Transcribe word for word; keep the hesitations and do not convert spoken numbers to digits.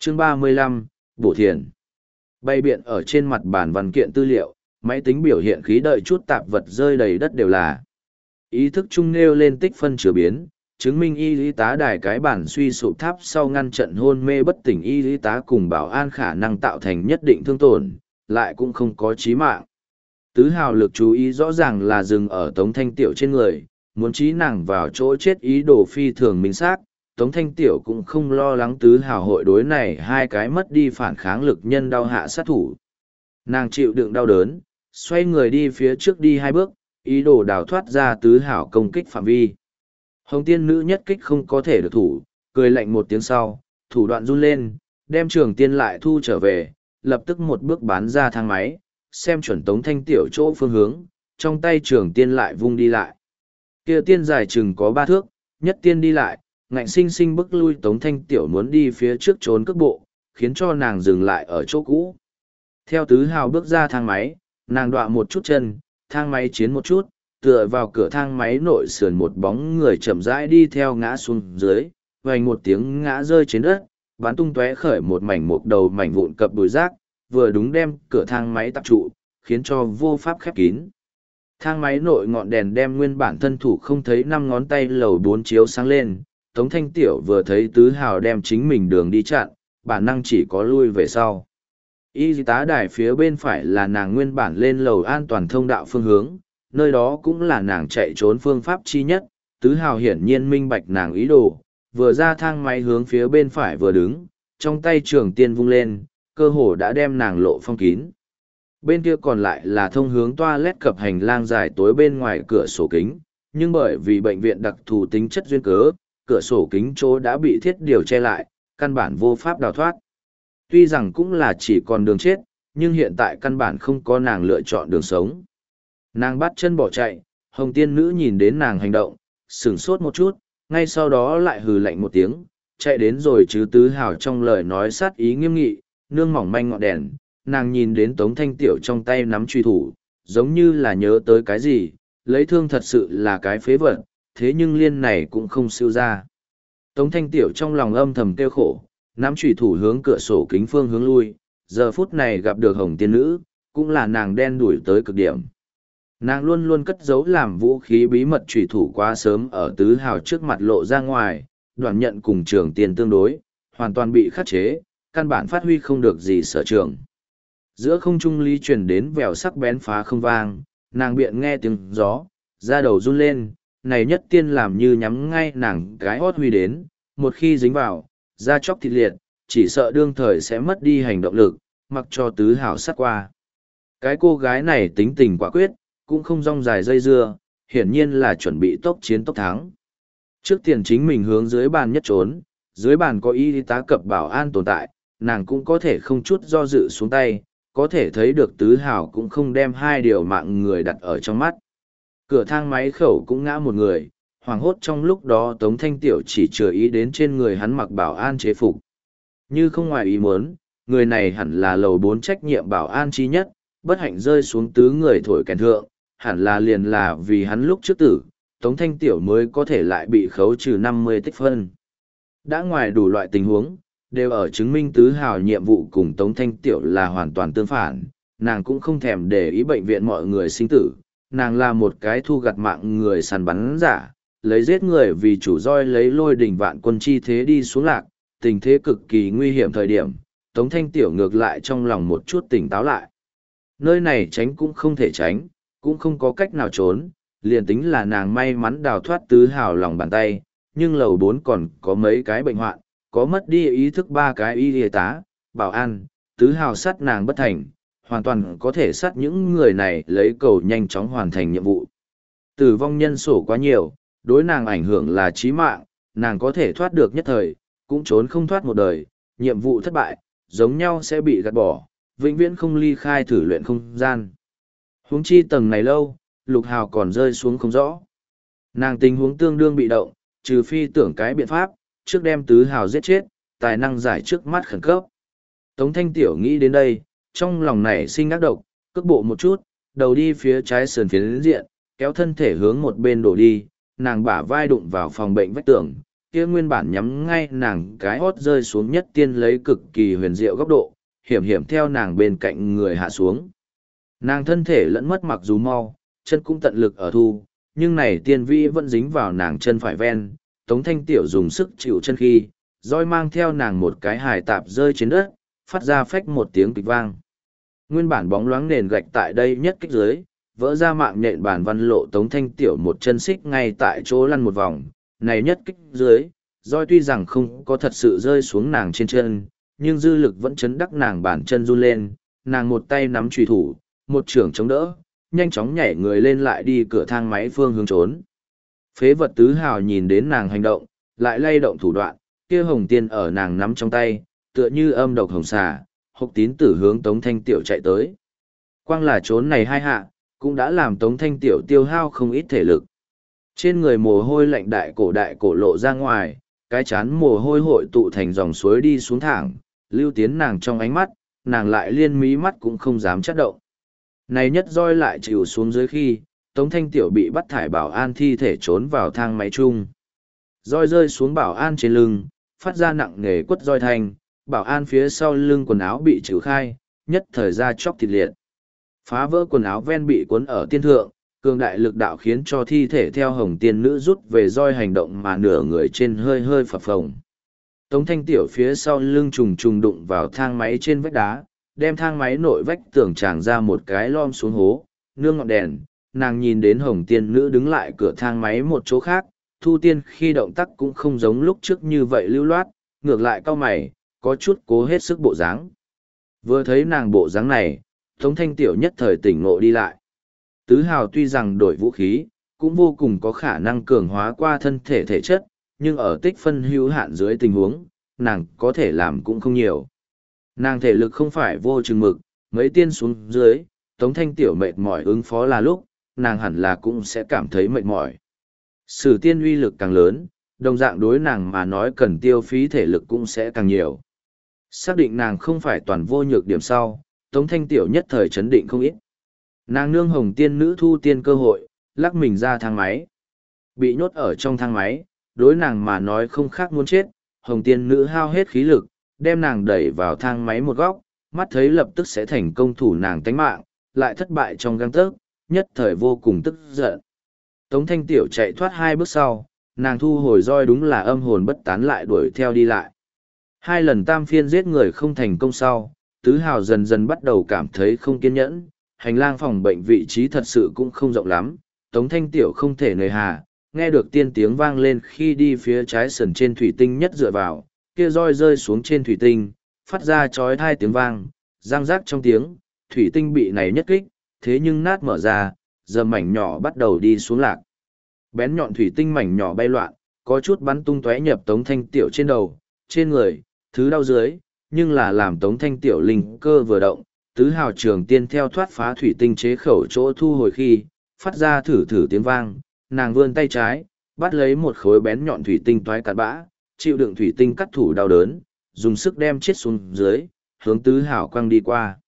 Chương ba mươi lăm, Bổ Thiền. Bày biện ở trên mặt bàn văn kiện tư liệu, máy tính biểu hiện khí đợi chút tạp vật rơi đầy đất đều là. Ý thức chung nêu lên tích phân chứa biến, chứng minh y lý tá đài cái bản suy sụp tháp sau ngăn trận hôn mê bất tỉnh y lý tá cùng bảo an khả năng tạo thành nhất định thương tổn, lại cũng không có chí mạng. Tứ hào lực chú ý rõ ràng là dừng ở Tống Thanh Tiểu trên người, muốn trí nàng vào chỗ chết ý đồ phi thường minh xác. Tống Thanh Tiểu cũng không lo lắng tứ hào hội đối này hai cái mất đi phản kháng lực nhân đau hạ sát thủ. Nàng chịu đựng đau đớn, xoay người đi phía trước đi hai bước, ý đồ đào thoát ra tứ hào công kích phạm vi. Hồng tiên nữ nhất kích không có thể được thủ, cười lạnh một tiếng sau, thủ đoạn run lên, đem trường tiên lại thu trở về, lập tức một bước bán ra thang máy, xem chuẩn Tống Thanh Tiểu chỗ phương hướng, trong tay trường tiên lại vung đi lại. Kia tiên dài chừng có ba thước, nhất tiên đi lại, ngạnh sinh sinh bức lui Tống Thanh Tiểu muốn đi phía trước trốn cước bộ, khiến cho nàng dừng lại ở chỗ cũ. Theo tứ hào bước ra thang máy, nàng đọa một chút chân, thang máy chiến một chút, tựa vào cửa thang máy nội sườn một bóng người chậm rãi đi theo ngã xuống dưới, vành một tiếng ngã rơi trên đất, bắn tung tóe khởi một mảnh một đầu mảnh vụn cập bùi rác, vừa đúng đem cửa thang máy tập trụ, khiến cho vô pháp khép kín. Thang máy nội ngọn đèn đem nguyên bản thân thủ không thấy năm ngón tay lầu bốn chiếu sáng lên, Tống Thanh Tiểu vừa thấy tứ hào đem chính mình đường đi chặn, bản năng chỉ có lui về sau. Y tá đài phía bên phải là nàng nguyên bản lên lầu an toàn thông đạo phương hướng, nơi đó cũng là nàng chạy trốn phương pháp chi nhất, tứ hào hiển nhiên minh bạch nàng ý đồ, vừa ra thang máy hướng phía bên phải vừa đứng, trong tay trường tiên vung lên, cơ hồ đã đem nàng lộ phong kín. Bên kia còn lại là thông hướng toilet cập hành lang dài tối bên ngoài cửa sổ kính, nhưng bởi vì bệnh viện đặc thù tính chất duyên cớ, cửa sổ kính chỗ đã bị thiết điều che lại, căn bản vô pháp đào thoát. Tuy rằng cũng là chỉ còn đường chết, nhưng hiện tại căn bản không có nàng lựa chọn đường sống. Nàng bắt chân bỏ chạy, hồng tiên nữ nhìn đến nàng hành động, sửng sốt một chút, ngay sau đó lại hừ lạnh một tiếng, chạy đến rồi chứ tứ hào trong lời nói sát ý nghiêm nghị, nương mỏng manh ngọn đèn, nàng nhìn đến Tống Thanh Tiểu trong tay nắm truy thủ, giống như là nhớ tới cái gì, lấy thương thật sự là cái phế vật, thế nhưng liên này cũng không siêu ra. Tống Thanh Tiểu trong lòng âm thầm kêu khổ, nắm truy thủ hướng cửa sổ kính phương hướng lui, giờ phút này gặp được hồng tiên nữ, cũng là nàng đen đuổi tới cực điểm. Nàng luôn luôn cất giấu làm vũ khí bí mật truy thủ quá sớm ở tứ hào trước mặt lộ ra ngoài, đoạn nhận cùng trường tiền tương đối, hoàn toàn bị khắc chế, căn bản phát huy không được gì sở trường. Giữa không trung ly truyền đến vèo sắc bén phá không vang, nàng biện nghe tiếng gió, da đầu run lên, này nhất tiên làm như nhắm ngay nàng cái hót huy đến, một khi dính vào, da chóc thịt liệt, chỉ sợ đương thời sẽ mất đi hành động lực, mặc cho tứ hào sát qua. Cái cô gái này tính tình quả quyết, cũng không rong dài dây dưa, hiển nhiên là chuẩn bị tốc chiến tốc thắng. Trước tiền chính mình hướng dưới bàn nhất trốn, dưới bàn có y tá cập bảo an tồn tại, nàng cũng có thể không chút do dự xuống tay, có thể thấy được tứ hào cũng không đem hai điều mạng người đặt ở trong mắt. Cửa thang máy khẩu cũng ngã một người, hoảng hốt trong lúc đó Tống Thanh Tiểu chỉ chừa ý đến trên người hắn mặc bảo an chế phục. Như không ngoài ý muốn, người này hẳn là lầu bốn trách nhiệm bảo an chi nhất, bất hạnh rơi xuống tứ người thổi kèn thượng, hẳn là liền là vì hắn lúc trước tử, Tống Thanh Tiểu mới có thể lại bị khấu trừ năm mươi tích phân. Đã ngoài đủ loại tình huống, đều ở chứng minh tứ hào nhiệm vụ cùng Tống Thanh Tiểu là hoàn toàn tương phản, nàng cũng không thèm để ý bệnh viện mọi người sinh tử, nàng là một cái thu gặt mạng người săn bắn giả, lấy giết người vì chủ roi lấy lôi đỉnh vạn quân chi thế đi xuống lạc, tình thế cực kỳ nguy hiểm thời điểm, Tống Thanh Tiểu ngược lại trong lòng một chút tỉnh táo lại. Nơi này tránh cũng không thể tránh, cũng không có cách nào trốn, liền tính là nàng may mắn đào thoát tứ hào lòng bàn tay, nhưng lầu bốn còn có mấy cái bệnh hoạn, có mất đi ý thức ba cái y tá, bảo an, tứ hào sát nàng bất thành, hoàn toàn có thể sát những người này lấy cầu nhanh chóng hoàn thành nhiệm vụ. Tử vong nhân sổ quá nhiều, đối nàng ảnh hưởng là chí mạng, nàng có thể thoát được nhất thời, cũng trốn không thoát một đời, nhiệm vụ thất bại, giống nhau sẽ bị gạt bỏ, vĩnh viễn không ly khai thử luyện không gian. Huống chi tầng này lâu, lục hào còn rơi xuống không rõ. Nàng tình huống tương đương bị động, trừ phi tưởng cái biện pháp, trước đem tứ hào giết chết, tài năng giải trước mắt khẩn cấp. Tống Thanh Tiểu nghĩ đến đây, trong lòng nảy sinh ác độc, cước bộ một chút, đầu đi phía trái sườn phiến diện, kéo thân thể hướng một bên đổ đi, nàng bả vai đụng vào phòng bệnh vách tường, kia nguyên bản nhắm ngay nàng cái hót rơi xuống nhất tiên lấy cực kỳ huyền diệu góc độ, hiểm hiểm theo nàng bên cạnh người hạ xuống. Nàng thân thể lẫn mất mặc dù mau, chân cũng tận lực ở thu, nhưng này tiên vi vẫn dính vào nàng chân phải ven, Tống Thanh Tiểu dùng sức chịu chân khi, roi mang theo nàng một cái hài tạp rơi trên đất, phát ra phách một tiếng kịch vang. Nguyên bản bóng loáng nền gạch tại đây nhất kích dưới, vỡ ra mạng nhện bản văn lộ Tống Thanh Tiểu một chân xích ngay tại chỗ lăn một vòng, này nhất kích dưới, roi tuy rằng không có thật sự rơi xuống nàng trên chân, nhưng dư lực vẫn chấn đắc nàng bản chân run lên, nàng một tay nắm chùy thủ, một trưởng chống đỡ, nhanh chóng nhảy người lên lại đi cửa thang máy phương hướng trốn. Phế vật tứ hào nhìn đến nàng hành động, lại lay động thủ đoạn, kia hồng tiên ở nàng nắm trong tay, tựa như âm độc hồng xà, hộc tín tử hướng Tống Thanh Tiểu chạy tới. Quang là trốn này hai hạ, cũng đã làm Tống Thanh Tiểu tiêu hao không ít thể lực. Trên người mồ hôi lạnh đại cổ đại cổ lộ ra ngoài, cái chán mồ hôi hội tụ thành dòng suối đi xuống thẳng, lưu tiến nàng trong ánh mắt, nàng lại liên mí mắt cũng không dám chắt động. Này nhất roi lại chịu xuống dưới khi, Tống Thanh Tiểu bị bắt thải bảo an thi thể trốn vào thang máy chung. Roi rơi xuống bảo an trên lưng, phát ra nặng nề quất roi thanh, bảo an phía sau lưng quần áo bị trừ khai, nhất thời ra chóc thịt liệt. Phá vỡ quần áo ven bị cuốn ở tiên thượng, cường đại lực đạo khiến cho thi thể theo hồng tiên nữ rút về roi hành động mà nửa người trên hơi hơi phập phồng. Tống Thanh Tiểu phía sau lưng trùng trùng đụng vào thang máy trên vách đá, đem thang máy nội vách tường tràng ra một cái lom xuống hố, nương ngọn đèn, nàng nhìn đến hồng tiên nữ đứng lại cửa thang máy một chỗ khác, thu tiên khi động tác cũng không giống lúc trước như vậy lưu loát, ngược lại cau mày, có chút cố hết sức bộ dáng. Vừa thấy nàng bộ dáng này, Tống Thanh Tiểu nhất thời tỉnh ngộ đi lại. Tứ hào tuy rằng đổi vũ khí, cũng vô cùng có khả năng cường hóa qua thân thể thể chất, nhưng ở tích phân hữu hạn dưới tình huống, nàng có thể làm cũng không nhiều. Nàng thể lực không phải vô chừng mực, mấy tiên xuống dưới, Tống Thanh Tiểu mệt mỏi ứng phó là lúc, nàng hẳn là cũng sẽ cảm thấy mệt mỏi. Sử tiên uy lực càng lớn, đồng dạng đối nàng mà nói cần tiêu phí thể lực cũng sẽ càng nhiều. Xác định nàng không phải toàn vô nhược điểm sau, Tống Thanh Tiểu nhất thời chấn định không ít. Nàng nương hồng tiên nữ thu tiên cơ hội, lắc mình ra thang máy. Bị nhốt ở trong thang máy, đối nàng mà nói không khác muốn chết, hồng tiên nữ hao hết khí lực, đem nàng đẩy vào thang máy một góc, mắt thấy lập tức sẽ thành công thủ nàng tánh mạng, lại thất bại trong găng tớc, nhất thời vô cùng tức giận. Tống Thanh Tiểu chạy thoát hai bước sau, nàng thu hồi roi đúng là âm hồn bất tán lại đuổi theo đi lại. Hai lần tam phiên giết người không thành công sau, tứ hào dần dần bắt đầu cảm thấy không kiên nhẫn, hành lang phòng bệnh vị trí thật sự cũng không rộng lắm, Tống Thanh Tiểu không thể nề hà, nghe được tiên tiếng vang lên khi đi phía trái sườn trên thủy tinh nhất dựa vào, kia roi rơi xuống trên thủy tinh, phát ra chói tai tiếng vang, răng rác trong tiếng, thủy tinh bị này nhất kích, thế nhưng nát mở ra, giờ mảnh nhỏ bắt đầu đi xuống lạc. Bén nhọn thủy tinh mảnh nhỏ bay loạn, có chút bắn tung tóe nhập Tống Thanh Tiểu trên đầu, trên người, thứ đau dưới, nhưng là làm Tống Thanh Tiểu linh cơ vừa động, tứ hào trường tiên theo thoát phá thủy tinh chế khẩu chỗ thu hồi khi, phát ra thử thử tiếng vang, nàng vươn tay trái, bắt lấy một khối bén nhọn thủy tinh toái cạn bã, chịu đựng thủy tinh cắt thủ đau đớn, dùng sức đem chết xuống dưới, hướng tứ hào quăng đi qua.